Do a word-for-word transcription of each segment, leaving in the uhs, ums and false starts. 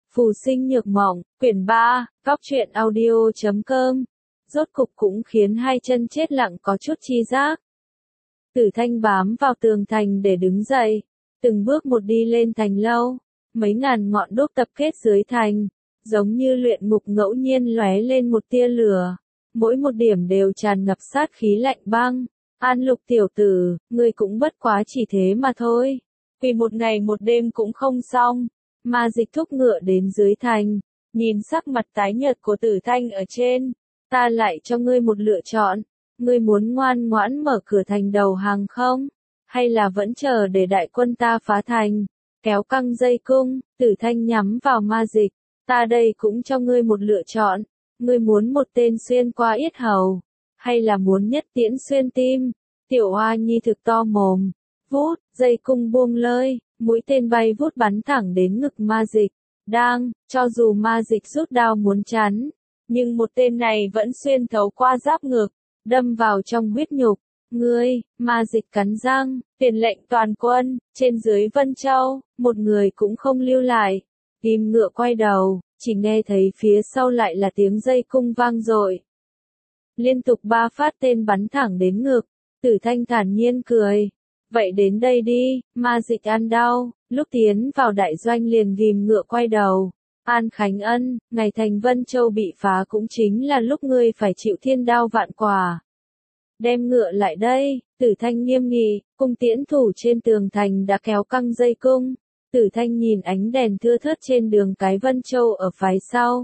Phù sinh nhược mộng, quyển ba, góc truyện audio chấm com. Rốt cục cũng khiến hai chân chết lặng có chút chi giác. Tử Thanh bám vào tường thành để đứng dậy, từng bước một đi lên thành lâu, mấy ngàn ngọn đuốc tập kết dưới thành, giống như luyện ngục ngẫu nhiên lóe lên một tia lửa, mỗi một điểm đều tràn ngập sát khí lạnh băng. An Lục tiểu tử, ngươi cũng bất quá chỉ thế mà thôi, vì một ngày một đêm cũng không xong. Ma Dịch thúc ngựa đến dưới thành, nhìn sắc mặt tái nhợt của Tử Thanh ở trên, ta lại cho ngươi một lựa chọn, ngươi muốn ngoan ngoãn mở cửa thành đầu hàng không, hay là vẫn chờ để đại quân ta phá thành, kéo căng dây cung. Tử Thanh nhắm vào Ma Dịch, ta đây cũng cho ngươi một lựa chọn, ngươi muốn một tên xuyên qua yết hầu, hay là muốn nhất tiễn xuyên tim. Tiểu Hoa Nhi thực to mồm, vút, dây cung buông lơi, mũi tên bay vút bắn thẳng đến ngực Ma Dịch. Đang, cho dù Ma Dịch rút đao muốn chắn, nhưng một tên này vẫn xuyên thấu qua giáp ngực, đâm vào trong huyết nhục. Ngươi, Ma Dịch cắn răng, tiền lệnh toàn quân, trên dưới Vân Châu, một người cũng không lưu lại. Kim ngựa quay đầu, chỉ nghe thấy phía sau lại là tiếng dây cung vang dội. Liên tục ba phát tên bắn thẳng đến ngực, Tử Thanh thản nhiên cười. Vậy đến đây đi, Ma Dịch ăn đau, lúc tiến vào đại doanh liền ghim ngựa quay đầu. An Khánh Ân, ngày thành Vân Châu bị phá cũng chính là lúc ngươi phải chịu thiên đao vạn quả. Đem ngựa lại đây. Tử Thanh nghiêm nghị, cung tiễn thủ trên tường thành đã kéo căng dây cung. Tử Thanh nhìn ánh đèn thưa thớt trên đường cái Vân Châu ở phía sau.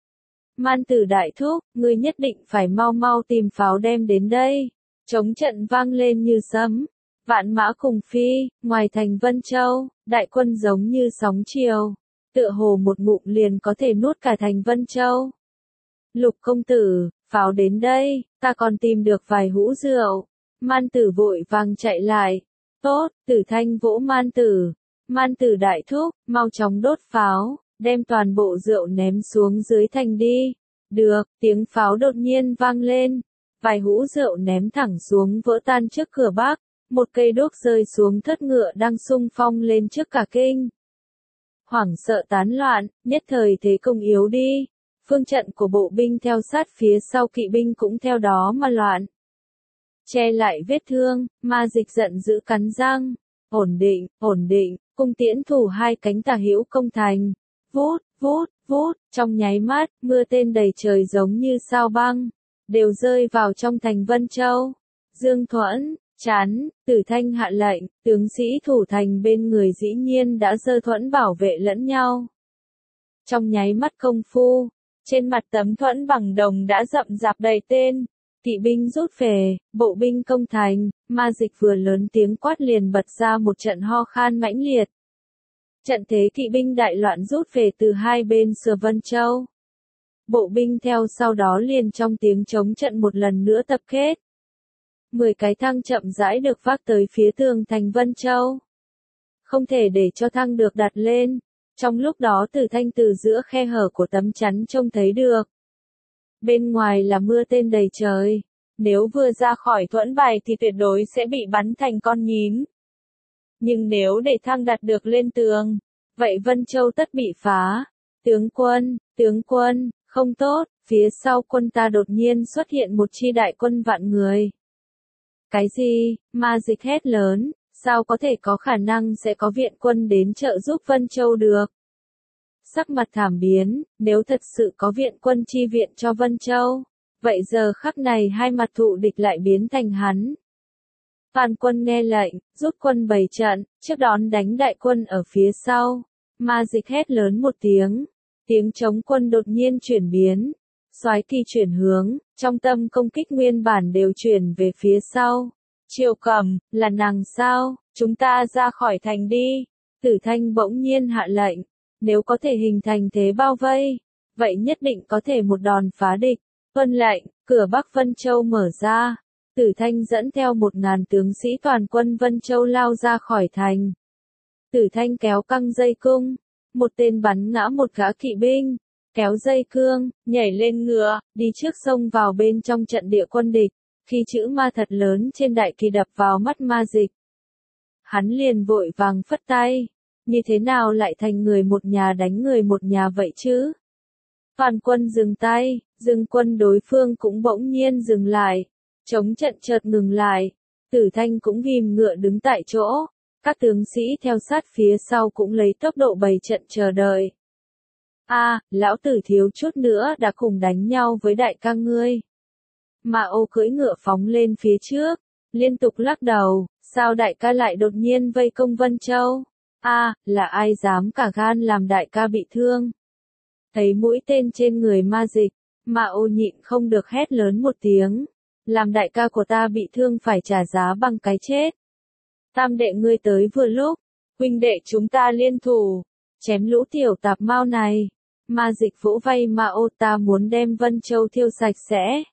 Man Tử đại thúc, ngươi nhất định phải mau mau tìm pháo đem đến đây. Trống trận vang lên như sấm. Vạn mã cùng phi, ngoài thành Vân Châu, đại quân giống như sóng chiều, tựa hồ một ngụm liền có thể nuốt cả thành Vân Châu. Lục công tử, pháo đến đây, ta còn tìm được vài hũ rượu. Man Tử vội vàng chạy lại. Tốt, Tử Thanh vỗ Man Tử. Man Tử đại thúc, mau chóng đốt pháo, đem toàn bộ rượu ném xuống dưới thành đi. Được, tiếng pháo đột nhiên vang lên. Vài hũ rượu ném thẳng xuống vỡ tan trước cửa Bắc. Một cây đuốc rơi xuống thất ngựa đang xung phong lên trước cả kinh. Hoảng sợ tán loạn, nhất thời thế công yếu đi. Phương trận của bộ binh theo sát phía sau kỵ binh cũng theo đó mà loạn. Che lại vết thương, Ma Dịch giận dữ cắn răng. Ổn định, ổn định, cung tiễn thủ hai cánh tả hữu công thành. Vút, vút, vút, trong nháy mắt, mưa tên đầy trời giống như sao băng, đều rơi vào trong thành Vân Châu. Dương Thuẫn, chắn, Tử Thanh hạ lệnh, tướng sĩ thủ thành bên người dĩ nhiên đã giơ thuẫn bảo vệ lẫn nhau. Trong nháy mắt công phu, trên mặt tấm thuẫn bằng đồng đã rậm rạp đầy tên, kỵ binh rút về, bộ binh công thành. Ma Dịch vừa lớn tiếng quát liền bật ra một trận ho khan mãnh liệt. Trận thế kỵ binh đại loạn rút về từ hai bên sườn Vân Châu. Bộ binh theo sau đó liền trong tiếng chống trận một lần nữa tập kết. Mười cái thang chậm rãi được vác tới phía tường thành Vân Châu. Không thể để cho thang được đặt lên. Trong lúc đó Tử Thanh từ giữa khe hở của tấm chắn trông thấy được. Bên ngoài là mưa tên đầy trời. Nếu vừa ra khỏi thuẫn bài thì tuyệt đối sẽ bị bắn thành con nhím. Nhưng nếu để thang đặt được lên tường, vậy Vân Châu tất bị phá. Tướng quân, tướng quân, không tốt, phía sau quân ta đột nhiên xuất hiện một chi đại quân vạn người. Cái gì? Ma Dịch hét lớn, sao có thể có khả năng sẽ có viện quân đến trợ giúp Vân Châu được? Sắc mặt thảm biến, nếu thật sự có viện quân chi viện cho Vân Châu, vậy giờ khắc này hai mặt thù địch lại biến thành hắn. Toàn quân nghe lệnh, rút quân bày trận, trước đón đánh đại quân ở phía sau. Ma Dịch hét lớn một tiếng, tiếng chống quân đột nhiên chuyển biến. Soái kỳ chuyển hướng, trong tâm công kích nguyên bản đều chuyển về phía sau. Triều Cẩm, là nàng sao, chúng ta ra khỏi thành đi. Tử Thanh bỗng nhiên hạ lệnh, nếu có thể hình thành thế bao vây, vậy nhất định có thể một đòn phá địch. Tuân lệnh, cửa Bắc Vân Châu mở ra. Tử Thanh dẫn theo một ngàn tướng sĩ toàn quân Vân Châu lao ra khỏi thành. Tử Thanh kéo căng dây cung, một tên bắn ngã một gã kỵ binh. Kéo dây cương, nhảy lên ngựa, đi trước sông vào bên trong trận địa quân địch, khi chữ Ma thật lớn trên đại kỳ đập vào mắt Ma Dịch. Hắn liền vội vàng phất tay, như thế nào lại thành người một nhà đánh người một nhà vậy chứ? Toàn quân dừng tay, dừng quân đối phương cũng bỗng nhiên dừng lại, chống trận chợt ngừng lại, Tử Thanh cũng ghim ngựa đứng tại chỗ, các tướng sĩ theo sát phía sau cũng lấy tốc độ bày trận chờ đợi. A, lão tử thiếu chút nữa đã cùng đánh nhau với đại ca ngươi. Mà Ô cưỡi ngựa phóng lên phía trước, liên tục lắc đầu, sao đại ca lại đột nhiên vây công Vân Châu? A, là ai dám cả gan làm đại ca bị thương? Thấy mũi tên trên người Ma Dịch, Mà Ô nhịn không được hét lớn một tiếng, làm đại ca của ta bị thương phải trả giá bằng cái chết. Tam đệ ngươi tới vừa lúc, huynh đệ chúng ta liên thủ, chém lũ tiểu tạp mao này. Ma Dịch vỗ vai Ma Ô, ta muốn đem Vân Châu thiêu sạch sẽ.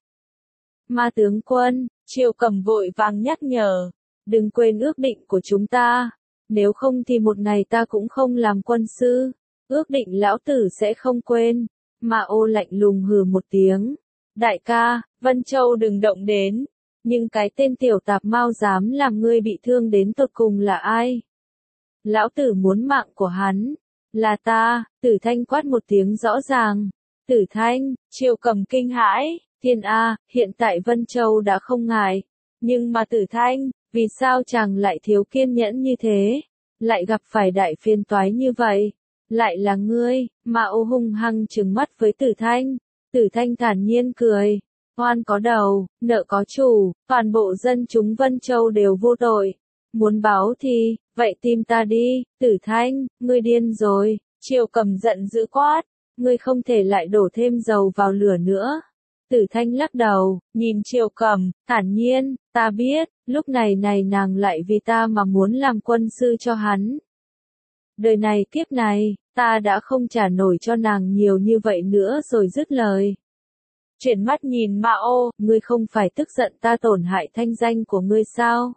Ma tướng quân, Triệu Cầm vội vàng nhắc nhở, đừng quên ước định của chúng ta, nếu không thì một ngày ta cũng không làm quân sư, ước định lão tử sẽ không quên. Ma Ô lạnh lùng hừ một tiếng, đại ca, Vân Châu đừng động đến, nhưng cái tên tiểu tạp mao dám làm ngươi bị thương đến tột cùng là ai? Lão tử muốn mạng của hắn, là ta. Tử Thanh quát một tiếng rõ ràng. Tử Thanh, Triệu Cầm kinh hãi, thiên A, hiện tại Vân Châu đã không ngại, nhưng mà Tử Thanh, vì sao chàng lại thiếu kiên nhẫn như thế, lại gặp phải đại phiền toái như vậy, lại là ngươi. Ma Ô hung hăng trừng mắt với Tử Thanh. Tử Thanh thản nhiên cười, oan có đầu, nợ có chủ, toàn bộ dân chúng Vân Châu đều vô tội, muốn báo thì, vậy tìm ta đi. Tử Thanh, ngươi điên rồi. Triệu Cầm giận dữ quát, ngươi không thể lại đổ thêm dầu vào lửa nữa. Tử Thanh lắc đầu, nhìn Triệu Cầm, thản nhiên, ta biết, lúc này này nàng lại vì ta mà muốn làm quân sư cho hắn. Đời này kiếp này, ta đã không trả nổi cho nàng nhiều như vậy nữa rồi dứt lời. Chuyển mắt nhìn Ma Ô, ngươi không phải tức giận ta tổn hại thanh danh của ngươi sao?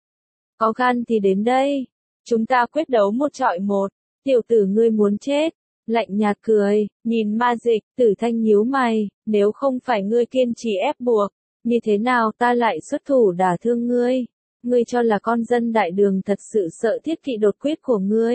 Có gan thì đến đây, chúng ta quyết đấu một trọi một. Tiểu tử ngươi muốn chết. Lạnh nhạt cười, nhìn Ma Dịch. Tử Thanh nhíu mày, nếu không phải ngươi kiên trì ép buộc, như thế nào ta lại xuất thủ đả thương ngươi? Ngươi cho là con dân đại đường thật sự sợ thiết kỵ đột quyết của ngươi?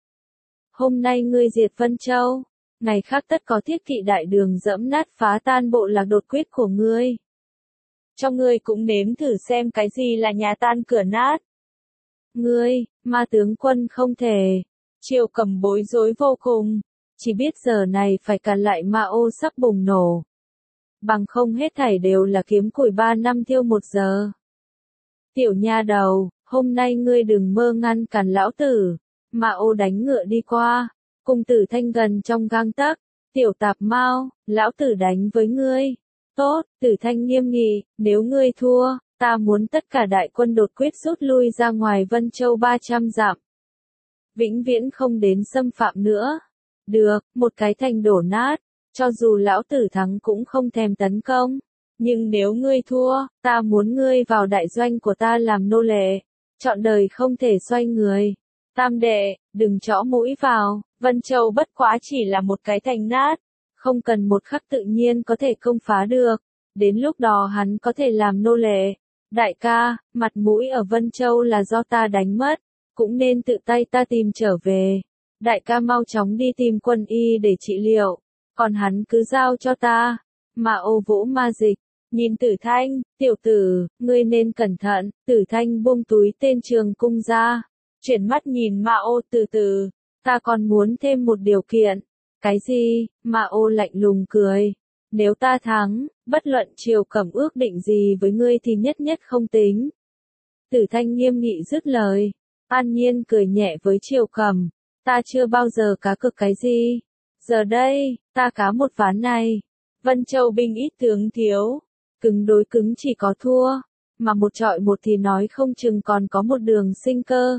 Hôm nay ngươi diệt Vân Châu, ngày khác tất có thiết kỵ đại đường dẫm nát phá tan bộ lạc đột quyết của ngươi. Cho ngươi cũng nếm thử xem cái gì là nhà tan cửa nát. Ngươi, Ma tướng quân không thể. Triệu Cầm bối rối vô cùng, chỉ biết giờ này phải cản lại Ma Ô sắp bùng nổ. Bằng không hết thảy đều là kiếm củi ba năm thiêu một giờ. Tiểu nha đầu, hôm nay ngươi đừng mơ ngăn cản lão tử. Ma Ô đánh ngựa đi qua, cùng Tử Thanh gần trong gang tấc. Tiểu tạp mao, lão tử đánh với ngươi. Tốt. Tử Thanh nghiêm nghị, nếu ngươi thua, ta muốn tất cả đại quân đột quyết rút lui ra ngoài Vân Châu ba trăm dặm. Vĩnh viễn không đến xâm phạm nữa. Được, một cái thành đổ nát, cho dù lão tử thắng cũng không thèm tấn công. Nhưng nếu ngươi thua, ta muốn ngươi vào đại doanh của ta làm nô lệ, trọn đời không thể xoay người. Tam đệ, đừng chõ mũi vào, Vân Châu bất quá chỉ là một cái thành nát, không cần một khắc tự nhiên có thể công phá được, đến lúc đó hắn có thể làm nô lệ. Đại ca, mặt mũi ở Vân Châu là do ta đánh mất, cũng nên tự tay ta tìm trở về. Đại ca mau chóng đi tìm quân y để trị liệu, còn hắn cứ giao cho ta. Ma Ô vỗ Ma Dịch, nhìn Tử Thanh, tiểu tử, ngươi nên cẩn thận. Tử Thanh buông túi tên trường cung ra, chuyển mắt nhìn Ma Ô, từ từ, ta còn muốn thêm một điều kiện. Cái gì? Ma Ô lạnh lùng cười, nếu ta thắng, bất luận Triệu Cầm ước định gì với ngươi thì nhất nhất không tính. Tử Thanh nghiêm nghị dứt lời, an nhiên cười nhẹ với Triệu Cầm, ta chưa bao giờ cá cược cái gì. Giờ đây, ta cá một ván này. Vân Châu binh ít tướng thiếu, cứng đối cứng chỉ có thua, mà một trọi một thì nói không chừng còn có một đường sinh cơ.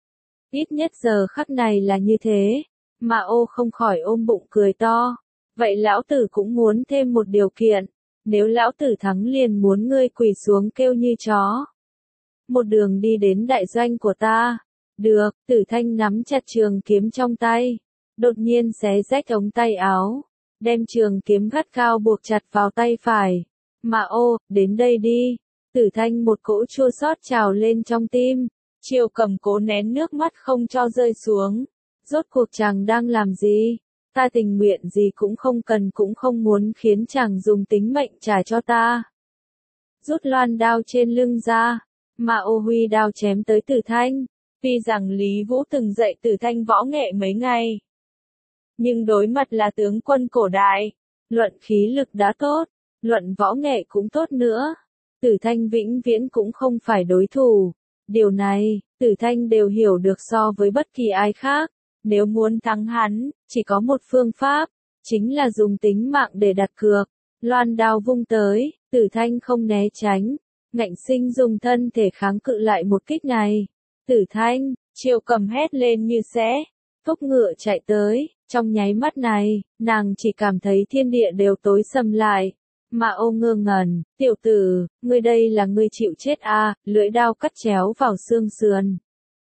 Ít nhất giờ khắc này là như thế. Ma Ô không khỏi ôm bụng cười to. Vậy lão tử cũng muốn thêm một điều kiện. Nếu lão tử thắng liền muốn ngươi quỳ xuống kêu như chó. Một đường đi đến đại doanh của ta. Được. Tử Thanh nắm chặt trường kiếm trong tay, đột nhiên xé rách ống tay áo, đem trường kiếm gắt cao buộc chặt vào tay phải. Ma Ô, đến đây đi. Tử Thanh một cỗ chua xót trào lên trong tim. Triệu Cầm cố nén nước mắt không cho rơi xuống, Rốt cuộc chàng đang làm gì? Ta tình nguyện gì cũng không cần cũng không muốn khiến chàng dùng tính mệnh trả cho ta. Rút loan đao trên lưng ra, mà ô huy đao chém tới Tử Thanh. Tuy rằng Lý Vũ từng dạy Tử Thanh võ nghệ mấy ngày, nhưng đối mặt là tướng quân cổ đại, luận khí lực đã tốt, luận võ nghệ cũng tốt nữa. Tử Thanh vĩnh viễn cũng không phải đối thủ. Điều này, Tử Thanh đều hiểu được so với bất kỳ ai khác. Nếu muốn thắng hắn, chỉ có một phương pháp, chính là dùng tính mạng để đặt cược. Loan đao vung tới, Tử Thanh không né tránh, ngạnh sinh dùng thân thể kháng cự lại một kích này. Tử Thanh, Triệu Cầm hét lên như sẽ, thúc ngựa chạy tới, trong nháy mắt này, nàng chỉ cảm thấy thiên địa đều tối sầm lại. Mà ô ngơ ngẩn, tiểu tử, ngươi đây là ngươi chịu chết à, lưỡi đao cắt chéo vào xương sườn.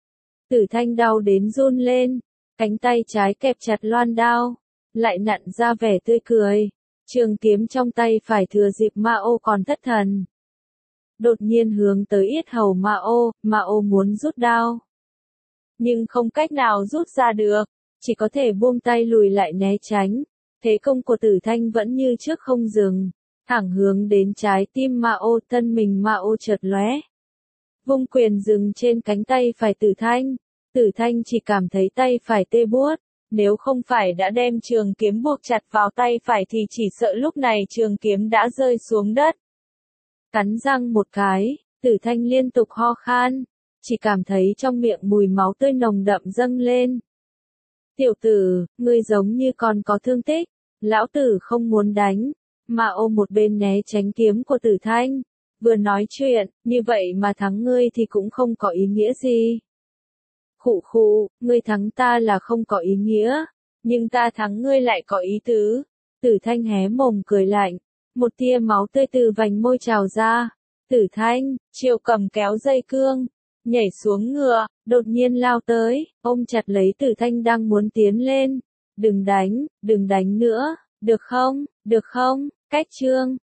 Tử Thanh đau đến run lên, cánh tay trái kẹp chặt loan đao, lại nặn ra vẻ tươi cười. Trường kiếm trong tay phải thừa dịp Ma Ô còn thất thần, đột nhiên hướng tới yết hầu Ma Ô, Ma Ô muốn rút đao, nhưng không cách nào rút ra được, chỉ có thể buông tay lùi lại né tránh. Thế công của Tử Thanh vẫn như trước không dừng, thẳng hướng đến trái tim Ma Ô, thân mình Ma Ô chợt lóe, vung quyền dừng trên cánh tay phải Tử Thanh. Tử Thanh chỉ cảm thấy tay phải tê buốt, nếu không phải đã đem trường kiếm buộc chặt vào tay phải thì chỉ sợ lúc này trường kiếm đã rơi xuống đất. Cắn răng một cái, Tử Thanh liên tục ho khan, chỉ cảm thấy trong miệng mùi máu tươi nồng đậm dâng lên. Tiểu tử, ngươi giống như còn có thương tích, lão tử không muốn đánh. Mà ô một bên né tránh kiếm của Tử Thanh, vừa nói chuyện, như vậy mà thắng ngươi thì cũng không có ý nghĩa gì. Khụ khụ, ngươi thắng ta là không có ý nghĩa, nhưng ta thắng ngươi lại có ý tứ. Tử Thanh hé mồm cười lạnh, một tia máu tươi từ vành môi trào ra. Tử Thanh, Triệu Cầm kéo dây cương, nhảy xuống ngựa, đột nhiên lao tới, ôm chặt lấy Tử Thanh đang muốn tiến lên. Đừng đánh, đừng đánh nữa, được không, được không, cách chương.